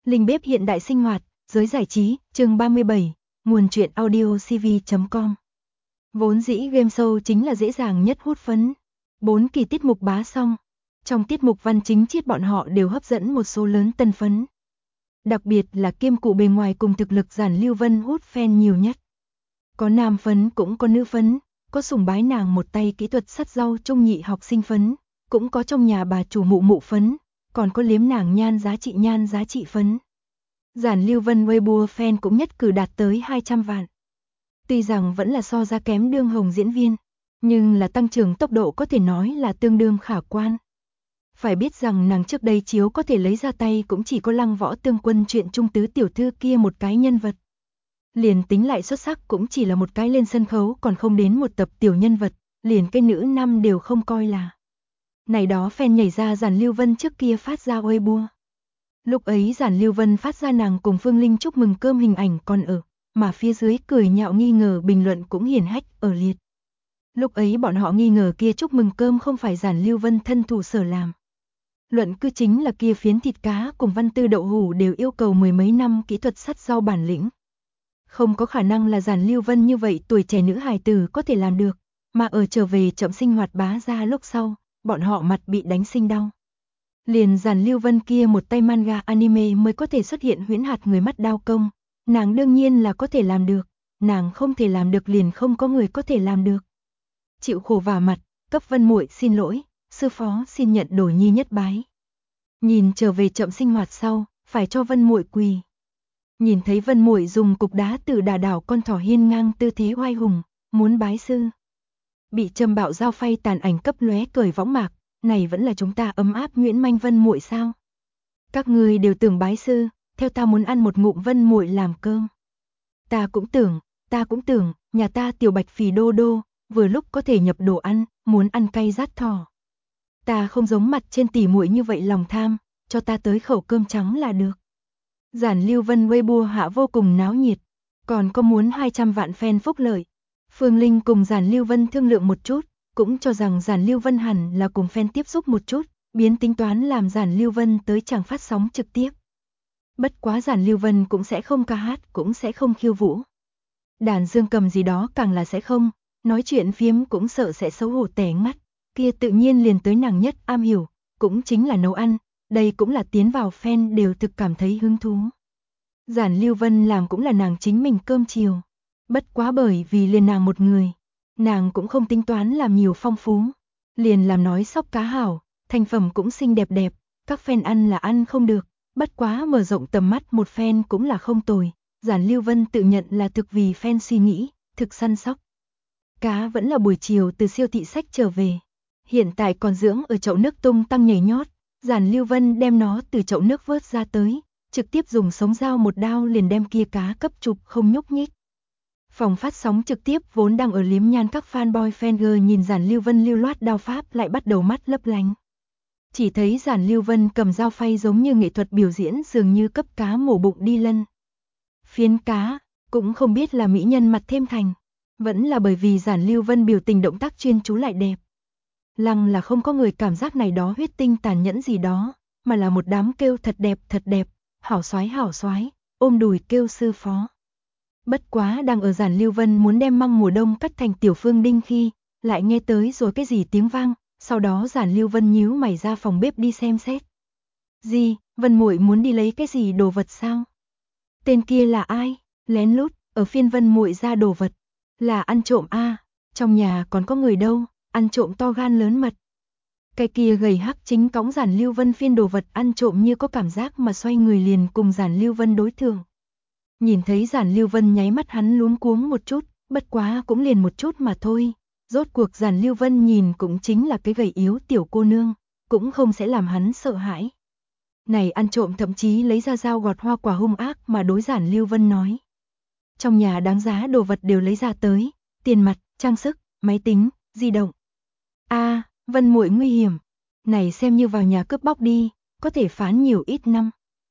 Linh bếp hiện đại sinh hoạt, giới giải trí, chương 37, nguồn truyện audio cv.com. Vốn dĩ game show chính là dễ dàng nhất hút phấn. 4 kỳ tiết mục bá xong. Trong tiết mục văn chính chiết bọn họ đều hấp dẫn một số lớn tân phấn. Đặc biệt là kiêm cụ bề ngoài cùng thực lực Giản Lưu Vân hút fan nhiều nhất. Có nam phấn cũng có nữ phấn, có sùng bái nàng một tay kỹ thuật sắt rau trung nhị học sinh phấn, cũng có trong nhà bà chủ mụ mụ phấn, còn có liếm nàng nhan giá trị phấn. Giản Lưu Vân Weibo fan cũng nhất cử đạt tới 200 vạn. Tuy rằng vẫn là so ra kém đương hồng diễn viên, nhưng là tăng trưởng tốc độ có thể nói là tương đương khả quan. Phải biết rằng nàng trước đây chiếu có thể lấy ra tay cũng chỉ có Lăng Võ Tương Quân chuyện trung tứ tiểu thư kia một cái nhân vật. Liền tính lại xuất sắc cũng chỉ là một cái lên sân khấu còn không đến một tập tiểu nhân vật, liền cái nữ năm đều không coi là. Này đó fan nhảy ra Giản Lưu Vân trước kia phát ra Weibo. Lúc ấy Giản Lưu Vân phát ra nàng cùng Phương Linh chúc mừng cơm hình ảnh còn ở, mà phía dưới cười nhạo nghi ngờ bình luận cũng hiển hách ở liệt. Lúc ấy bọn họ nghi ngờ kia chúc mừng cơm không phải Giản Lưu Vân thân thủ sở làm. Luận cứ chính là kia phiến thịt cá cùng văn tư đậu hủ đều yêu cầu mười mấy năm kỹ thuật sắt rau bản lĩnh. Không có khả năng là Giản Lưu Vân như vậy tuổi trẻ nữ hài tử có thể làm được, mà ở trở về chậm sinh hoạt bá ra lúc sau, bọn họ mặt bị đánh sinh đau. Liền Giản Lưu Vân kia một tay manga anime mới có thể xuất hiện huyễn hạt người mắt đao công, nàng đương nhiên là có thể làm được, nàng không thể làm được liền không có người có thể làm được. Chịu khổ vả mặt, cấp Vân muội xin lỗi, sư phó xin nhận đổi nhi nhất bái. Nhìn trở về chậm sinh hoạt sau, phải cho Vân muội quỳ. Nhìn thấy Vân muội dùng cục đá từ đà đảo con thỏ hiên ngang tư thế oai hùng, muốn bái sư. Bị châm bạo dao phay tàn ảnh cấp lóe cởi võng mạc, này vẫn là chúng ta ấm áp Nguyễn Manh Vân muội sao? Các người đều tưởng bái sư, theo ta muốn ăn một ngụm Vân muội làm cơm. Ta cũng tưởng, nhà ta tiểu bạch phì đô đô, vừa lúc có thể nhập đồ ăn, muốn ăn cay rát thỏ. Ta không giống mặt trên tỷ muội như vậy lòng tham, cho ta tới khẩu cơm trắng là được. Giản Lưu Vân Weibo hạ vô cùng náo nhiệt, còn có muốn 200 vạn fan phúc lợi. Phương Linh cùng Giản Lưu Vân thương lượng một chút, cũng cho rằng Giản Lưu Vân hẳn là cùng fan tiếp xúc một chút, biến tính toán làm Giản Lưu Vân tới chẳng phát sóng trực tiếp. Bất quá Giản Lưu Vân cũng sẽ không ca hát, cũng sẽ không khiêu vũ. Đàn dương cầm gì đó càng là sẽ không, nói chuyện phiếm cũng sợ sẽ xấu hổ tẻ mắt, kia tự nhiên liền tới nàng nhất am hiểu, cũng chính là nấu ăn, đây cũng là tiến vào fan đều thực cảm thấy hứng thú. Giản Lưu Vân làm cũng là nàng chính mình cơm chiều, bất quá bởi vì liền nàng một người, nàng cũng không tính toán làm nhiều phong phú, liền làm nói sóc cá hảo, thành phẩm cũng xinh đẹp đẹp, các fan ăn là ăn không được, bất quá mở rộng tầm mắt một fan cũng là không tồi. Giản Lưu Vân tự nhận là thực vì fan suy nghĩ, thực săn sóc. Cá vẫn là buổi chiều từ siêu thị sách trở về, hiện tại còn dưỡng ở chậu nước tung tăng nhảy nhót, Giản Lưu Vân đem nó từ chậu nước vớt ra tới, trực tiếp dùng sống dao một đao liền đem kia cá cấp chụp không nhúc nhích. Phòng phát sóng trực tiếp vốn đang ở liếm nhan các fanboy fanger nhìn Giản Lưu Vân lưu loát đao pháp lại bắt đầu mắt lấp lánh. Chỉ thấy Giản Lưu Vân cầm dao phay giống như nghệ thuật biểu diễn dường như cấp cá mổ bụng đi lân. Phiến cá, cũng không biết là mỹ nhân mặt thêm thành, vẫn là bởi vì Giản Lưu Vân biểu tình động tác chuyên chú lại đẹp. Lăng là không có người cảm giác này đó huyết tinh tàn nhẫn gì đó, mà là một đám kêu thật đẹp, hảo soái, ôm đùi kêu sư phó. Bất quá đang ở Giản Lưu Vân muốn đem măng mùa đông cắt thành tiểu phương đinh khi, lại nghe tới rồi cái gì tiếng vang, sau đó Giản Lưu Vân nhíu mày ra phòng bếp đi xem xét. Gì, Vân muội muốn đi lấy cái gì đồ vật sao? Tên kia là ai? Lén lút, ở phiên Vân muội ra đồ vật. Là ăn trộm a, trong nhà còn có người đâu, ăn trộm to gan lớn mật. Cái kia gầy hắc chính cõng Giản Lưu Vân phiên đồ vật ăn trộm như có cảm giác mà xoay người liền cùng Giản Lưu Vân đối thường. Nhìn thấy Giản Lưu Vân nháy mắt hắn luống cuống một chút, bất quá cũng liền một chút mà thôi. Rốt cuộc Giản Lưu Vân nhìn cũng chính là cái gầy yếu tiểu cô nương, cũng không sẽ làm hắn sợ hãi. Này ăn trộm thậm chí lấy ra dao gọt hoa quả hung ác mà đối Giản Lưu Vân nói. Trong nhà đáng giá đồ vật đều lấy ra tới, tiền mặt, trang sức, máy tính, di động. A, Vân muội nguy hiểm, này xem như vào nhà cướp bóc đi, có thể phán nhiều ít năm.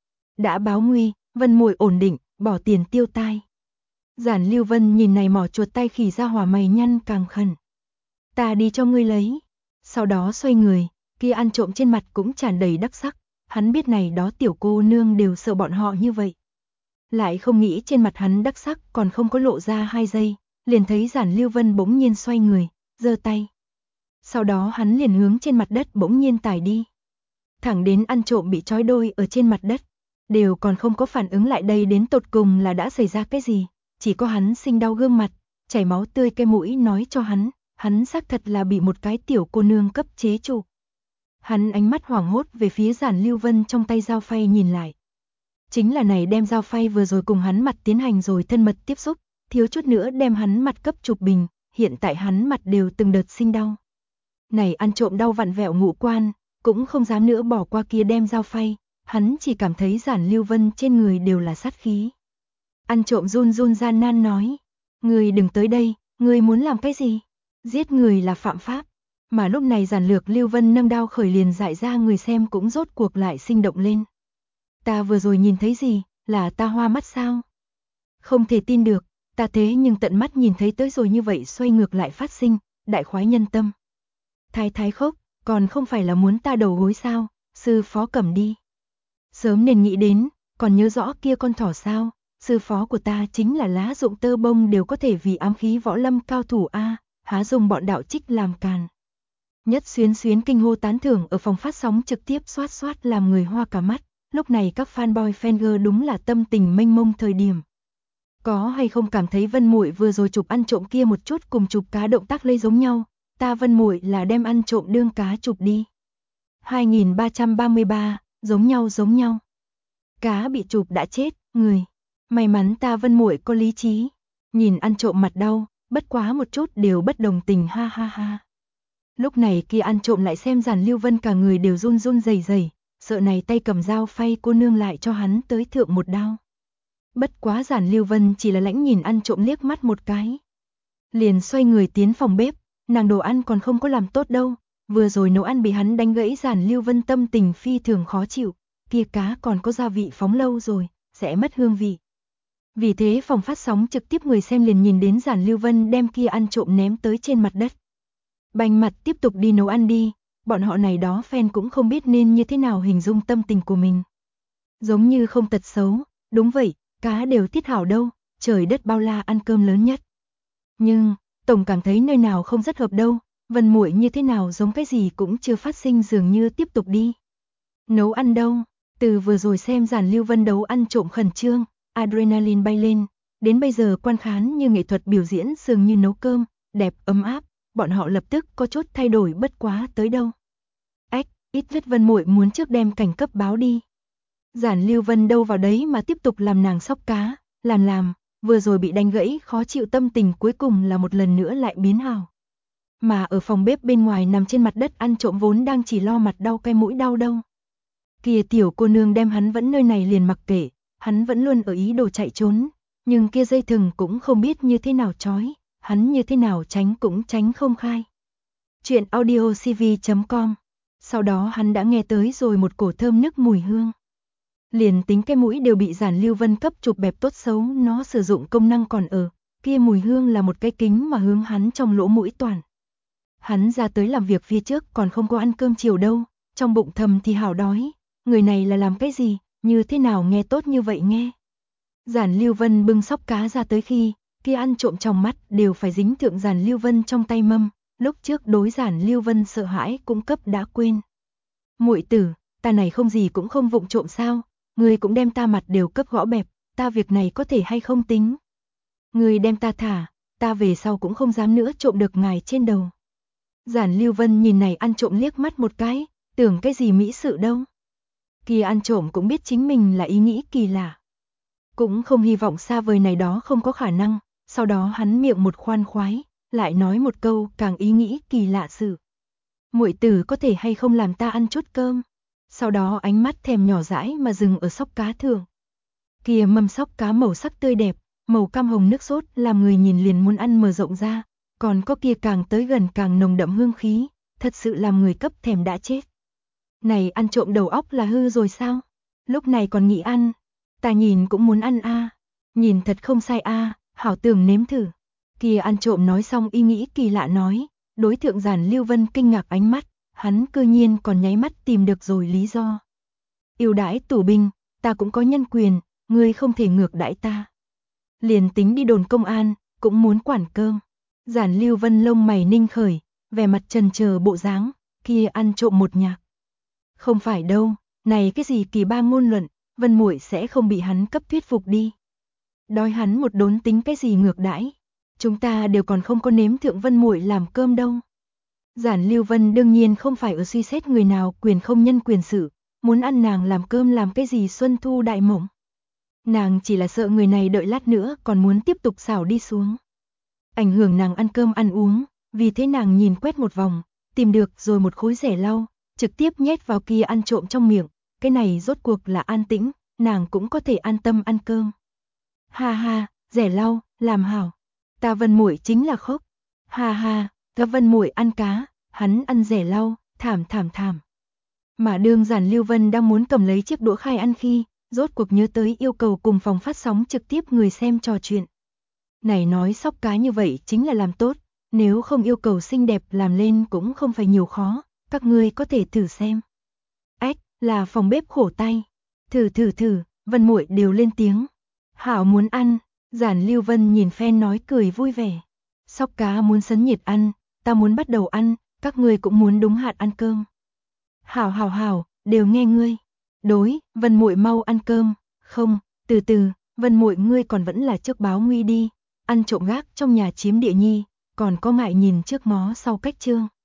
Đã báo nguy, Vân muội ổn định, bỏ tiền tiêu tai. Giản Lưu Vân nhìn này mỏ chuột tay khỉ ra hỏa mày nhăn càng khẩn. Ta đi cho ngươi lấy. Sau đó xoay người, kia ăn trộm trên mặt cũng tràn đầy đắc sắc. Hắn biết này đó tiểu cô nương đều sợ bọn họ như vậy. Lại không nghĩ trên mặt hắn đắc sắc còn không có lộ ra 2 giây, liền thấy Giản Lưu Vân bỗng nhiên xoay người, giơ tay. Sau đó hắn liền hướng trên mặt đất bỗng nhiên tải đi. Thẳng đến ăn trộm bị trói đôi ở trên mặt đất, đều còn không có phản ứng lại đây đến tột cùng là đã xảy ra cái gì, chỉ có hắn sinh đau gương mặt, chảy máu tươi cái mũi nói cho hắn xác thật là bị một cái tiểu cô nương cấp chế trụ. Hắn ánh mắt hoảng hốt về phía Giản Lưu Vân trong tay dao phay nhìn lại. Chính là này đem dao phay vừa rồi cùng hắn mặt tiến hành rồi thân mật tiếp xúc, thiếu chút nữa đem hắn mặt cấp chụp bình, hiện tại hắn mặt đều từng đợt sinh đau. Này ăn trộm đau vặn vẹo ngũ quan, cũng không dám nữa bỏ qua kia đem dao phay, hắn chỉ cảm thấy Giản Lưu Vân trên người đều là sát khí. Ăn trộm run run gian nan nói, người đừng tới đây, người muốn làm cái gì? Giết người là phạm pháp. Mà lúc này Giản Lược Lưu Vân nâng đao khởi liền dại ra người xem cũng rốt cuộc lại sinh động lên. Ta vừa rồi nhìn thấy gì, là ta hoa mắt sao? Không thể tin được, ta thế nhưng tận mắt nhìn thấy tới rồi như vậy xoay ngược lại phát sinh, đại khoái nhân tâm. Thái thái khốc, còn không phải là muốn ta đầu gối sao, sư phó cầm đi. Sớm nên nghĩ đến, còn nhớ rõ kia con thỏ sao, sư phó của ta chính là lá dụng tơ bông đều có thể vì ám khí võ lâm cao thủ a, há dùng bọn đạo trích làm càn. Nhất xuyến xuyến kinh hô tán thưởng ở phòng phát sóng trực tiếp xoát xoát làm người hoa cả mắt, lúc này các fanboy fangirl đúng là tâm tình mênh mông thời điểm. Có hay không cảm thấy Vân Muội vừa rồi chụp ăn trộm kia một chút cùng chụp cá động tác lây giống nhau, ta Vân Muội là đem ăn trộm đương cá chụp đi. 2333, giống nhau. Cá bị chụp đã chết, người. May mắn ta Vân Muội có lý trí. Nhìn ăn trộm mặt đau, bất quá một chút đều bất đồng tình ha ha ha. Lúc này kia ăn trộm lại xem Giản Lưu Vân cả người đều run run rẩy rẩy, sợ này tay cầm dao phay cô nương lại cho hắn tới thượng một đao. Bất quá Giản Lưu Vân chỉ là lãnh nhìn ăn trộm liếc mắt một cái. Liền xoay người tiến phòng bếp, nàng đồ ăn còn không có làm tốt đâu, vừa rồi nấu ăn bị hắn đánh gãy Giản Lưu Vân tâm tình phi thường khó chịu, kia cá còn có gia vị phóng lâu rồi, sẽ mất hương vị. Vì thế phòng phát sóng trực tiếp người xem liền nhìn đến Giản Lưu Vân đem kia ăn trộm ném tới trên mặt đất. Bành mặt tiếp tục đi nấu ăn đi, bọn họ này đó fan cũng không biết nên như thế nào hình dung tâm tình của mình. Giống như không tật xấu, đúng vậy, cá đều tiết hảo đâu, trời đất bao la ăn cơm lớn nhất. Nhưng, tổng cảm thấy nơi nào không rất hợp đâu, Vân Muội như thế nào giống cái gì cũng chưa phát sinh dường như tiếp tục đi. Nấu ăn đâu, từ vừa rồi xem Giản Lưu Vân đấu ăn trộm khẩn trương, adrenaline bay lên, đến bây giờ quan khán như nghệ thuật biểu diễn dường như nấu cơm, đẹp ấm áp, bọn họ lập tức có chút thay đổi bất quá tới đâu. Ách, ít nhất Vân Muội muốn trước đem cảnh cấp báo đi. Giản Lưu Vân đâu vào đấy mà tiếp tục làm nàng sóc cá, làm, vừa rồi bị đánh gãy khó chịu tâm tình cuối cùng là một lần nữa lại biến hào. Mà ở phòng bếp bên ngoài nằm trên mặt đất ăn trộm vốn đang chỉ lo mặt đau cái mũi đau đâu. Kia tiểu cô nương đem hắn vẫn nơi này liền mặc kệ, hắn vẫn luôn ở ý đồ chạy trốn, nhưng kia dây thừng cũng không biết như thế nào trói, hắn như thế nào tránh cũng tránh không khai. Chuyện audiocv.com. Sau đó hắn đã nghe tới rồi một cổ thơm nức mùi hương. Liền tính cái mũi đều bị Giản Lưu Vân cấp chụp bẹp tốt xấu, nó sử dụng công năng còn ở, kia mùi hương là một cái kính mà hướng hắn trong lỗ mũi toàn. Hắn ra tới làm việc phía trước còn không có ăn cơm chiều đâu, trong bụng thầm thì hảo đói, người này là làm cái gì, như thế nào nghe tốt như vậy nghe. Giản Lưu Vân bưng sóc cá ra tới khi, kia ăn trộm trong mắt đều phải dính thượng Giản Lưu Vân trong tay mâm, lúc trước đối Giản Lưu Vân sợ hãi cũng cấp đã quên. Muội tử, ta này không gì cũng không vụng trộm sao, ngươi cũng đem ta mặt đều cấp gõ bẹp, ta việc này có thể hay không tính. Ngươi đem ta thả, ta về sau cũng không dám nữa trộm được ngài trên đầu. Giản Lưu Vân nhìn này ăn trộm liếc mắt một cái, tưởng cái gì mỹ sự đâu. Kia ăn trộm cũng biết chính mình là ý nghĩ kỳ lạ. Cũng không hy vọng xa vời này đó không có khả năng, sau đó hắn miệng một khoan khoái, lại nói một câu càng ý nghĩ kỳ lạ sự. Muội tử có thể hay không làm ta ăn chút cơm. Sau đó ánh mắt thèm nhỏ dãi mà dừng ở sóc cá thượng. Kia mâm sóc cá màu sắc tươi đẹp, màu cam hồng nước sốt làm người nhìn liền muốn ăn mở rộng ra, còn có kia càng tới gần càng nồng đậm hương khí, thật sự làm người cấp thèm đã chết. Này ăn trộm đầu óc là hư rồi sao? Lúc này còn nghĩ ăn, ta nhìn cũng muốn ăn a, nhìn thật không sai a, hảo tưởng nếm thử. Kia ăn trộm nói xong ý nghĩ kỳ lạ nói, đối thượng Giản Lưu Vân kinh ngạc ánh mắt, hắn cư nhiên còn nháy mắt tìm được rồi lý do. Ưu đãi tù binh, ta cũng có nhân quyền, ngươi không thể ngược đãi ta. Liền tính đi đồn công an, cũng muốn quản cơm. Giản Lưu Vân lông mày ninh khởi, vẻ mặt trần chờ bộ dáng, kia ăn trộm một nhạc. Không phải đâu, này cái gì kỳ ba ngôn luận, Vân muội sẽ không bị hắn cấp thuyết phục đi. Đói hắn một đốn tính cái gì ngược đãi, chúng ta đều còn không có nếm thượng Vân muội làm cơm đâu. Giản Lưu Vân đương nhiên không phải ở suy xét người nào quyền không nhân quyền sự, muốn ăn nàng làm cơm làm cái gì xuân thu đại mộng. Nàng chỉ là sợ người này đợi lát nữa còn muốn tiếp tục xảo đi xuống. Ảnh hưởng nàng ăn cơm ăn uống, vì thế nàng nhìn quét một vòng, tìm được rồi một khối rẻ lau, trực tiếp nhét vào kia ăn trộm trong miệng, cái này rốt cuộc là an tĩnh, nàng cũng có thể an tâm ăn cơm. Ha ha, rẻ lau, làm hảo. Ta Vân muội chính là khốc. Ha ha, ta Vân muội ăn cá, hắn ăn rẻ lau, thảm thảm thảm. Mà đương Giản Lưu Vân đang muốn cầm lấy chiếc đũa khai ăn khi, rốt cuộc nhớ tới yêu cầu cùng phòng phát sóng trực tiếp người xem trò chuyện. Này nói sóc cá như vậy chính là làm tốt, nếu không yêu cầu xinh đẹp làm lên cũng không phải nhiều khó, các ngươi có thể thử xem. Ách, là phòng bếp khổ tay. Thử, Vân muội đều lên tiếng. Hảo muốn ăn, Giản Lưu Vân nhìn fan nói cười vui vẻ. Sóc cá muốn sấn nhiệt ăn, ta muốn bắt đầu ăn, các ngươi cũng muốn đúng hạn ăn cơm. Hảo, đều nghe ngươi. Đối, Vân muội mau ăn cơm, không, từ từ, Vân muội ngươi còn vẫn là trước báo nguy đi, ăn trộm gác trong nhà chiếm địa nhi, còn có ngại nhìn trước ngó sau cách chương.